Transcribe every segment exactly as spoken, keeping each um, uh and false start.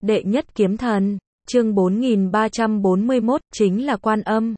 Đệ nhất kiếm thần, chương bốn nghìn ba trăm bốn mươi mốt, chính là Quan Âm.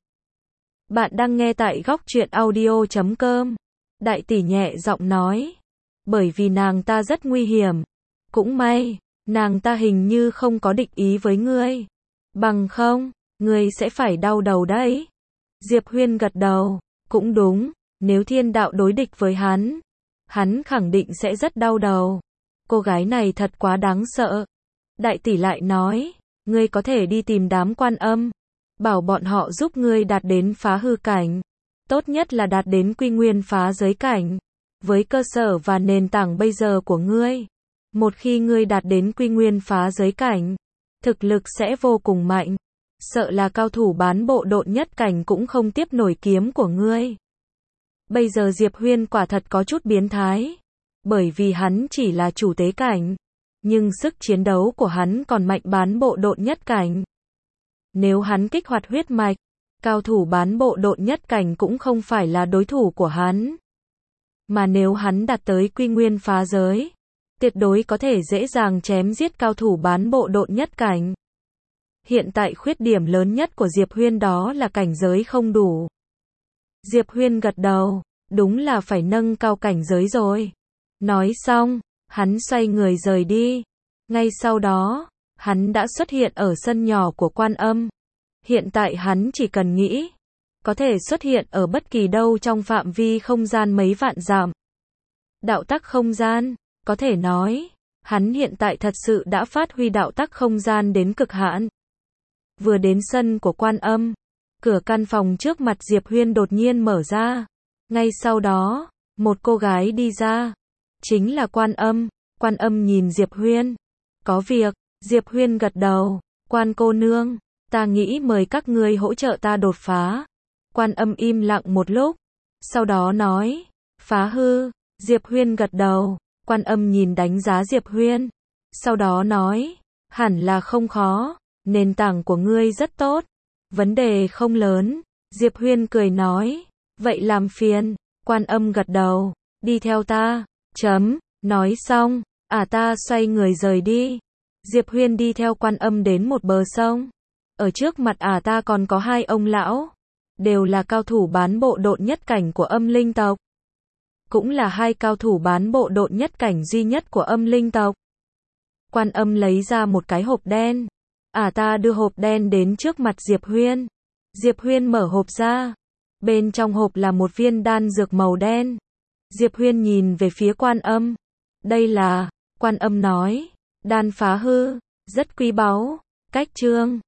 Bạn đang nghe tại góc truyện audio chấm com. Đại tỷ nhẹ giọng nói. Bởi vì nàng ta rất nguy hiểm. Cũng may, nàng ta hình như không có địch ý với ngươi. Bằng không, ngươi sẽ phải đau đầu đấy. Diệp Huyên gật đầu. Cũng đúng, nếu thiên đạo đối địch với hắn, hắn khẳng định sẽ rất đau đầu. Cô gái này thật quá đáng sợ. Đại tỷ lại nói, ngươi có thể đi tìm đám Quan Âm, bảo bọn họ giúp ngươi đạt đến phá hư cảnh. Tốt nhất là đạt đến quy nguyên phá giới cảnh. Với cơ sở và nền tảng bây giờ của ngươi, một khi ngươi đạt đến quy nguyên phá giới cảnh, thực lực sẽ vô cùng mạnh. Sợ là cao thủ bán bộ độn nhất cảnh cũng không tiếp nổi kiếm của ngươi. Bây giờ Diệp Huyên quả thật có chút biến thái. Bởi vì hắn chỉ là chủ tế cảnh, nhưng sức chiến đấu của hắn còn mạnh bán bộ độn nhất cảnh. Nếu hắn kích hoạt huyết mạch, cao thủ bán bộ độn nhất cảnh cũng không phải là đối thủ của hắn. Mà nếu hắn đạt tới quy nguyên phá giới, tuyệt đối có thể dễ dàng chém giết cao thủ bán bộ độn nhất cảnh. Hiện tại khuyết điểm lớn nhất của Diệp Huyên đó là cảnh giới không đủ. Diệp Huyên gật đầu, đúng là phải nâng cao cảnh giới rồi. Nói xong, hắn xoay người rời đi. Ngay sau đó, hắn đã xuất hiện ở sân nhỏ của Quan Âm. Hiện tại hắn chỉ cần nghĩ, có thể xuất hiện ở bất kỳ đâu trong phạm vi không gian mấy vạn dặm. Đạo tắc không gian, có thể nói, hắn hiện tại thật sự đã phát huy đạo tắc không gian đến cực hạn. Vừa đến sân của Quan Âm, cửa căn phòng trước mặt Diệp Huyên đột nhiên mở ra. Ngay sau đó, một cô gái đi ra. Chính là Quan Âm. Quan Âm nhìn Diệp Huyên. Có việc, Diệp Huyên gật đầu. Quan cô nương, ta nghĩ mời các ngươi hỗ trợ ta đột phá. Quan Âm im lặng một lúc. Sau đó nói, phá hư. Diệp Huyên gật đầu. Quan Âm nhìn đánh giá Diệp Huyên. Sau đó nói, hẳn là không khó. Nền tảng của ngươi rất tốt. Vấn đề không lớn. Diệp Huyên cười nói, vậy làm phiền. Quan Âm gật đầu, đi theo ta. Chấm, nói xong, ả ta xoay người rời đi. Diệp Huyên đi theo Quan Âm đến một bờ sông. Ở trước mặt ả ta còn có hai ông lão. Đều là cao thủ bán bộ độn nhất cảnh của Âm Linh tộc. Cũng là hai cao thủ bán bộ độn nhất cảnh duy nhất của Âm Linh tộc. Quan Âm lấy ra một cái hộp đen. Ả ta đưa hộp đen đến trước mặt Diệp Huyên. Diệp Huyên mở hộp ra. Bên trong hộp là một viên đan dược màu đen. Diệp Huyên nhìn về phía Quan Âm. Đây là, Quan Âm nói, đan phá hư, rất quý báu. Cách chương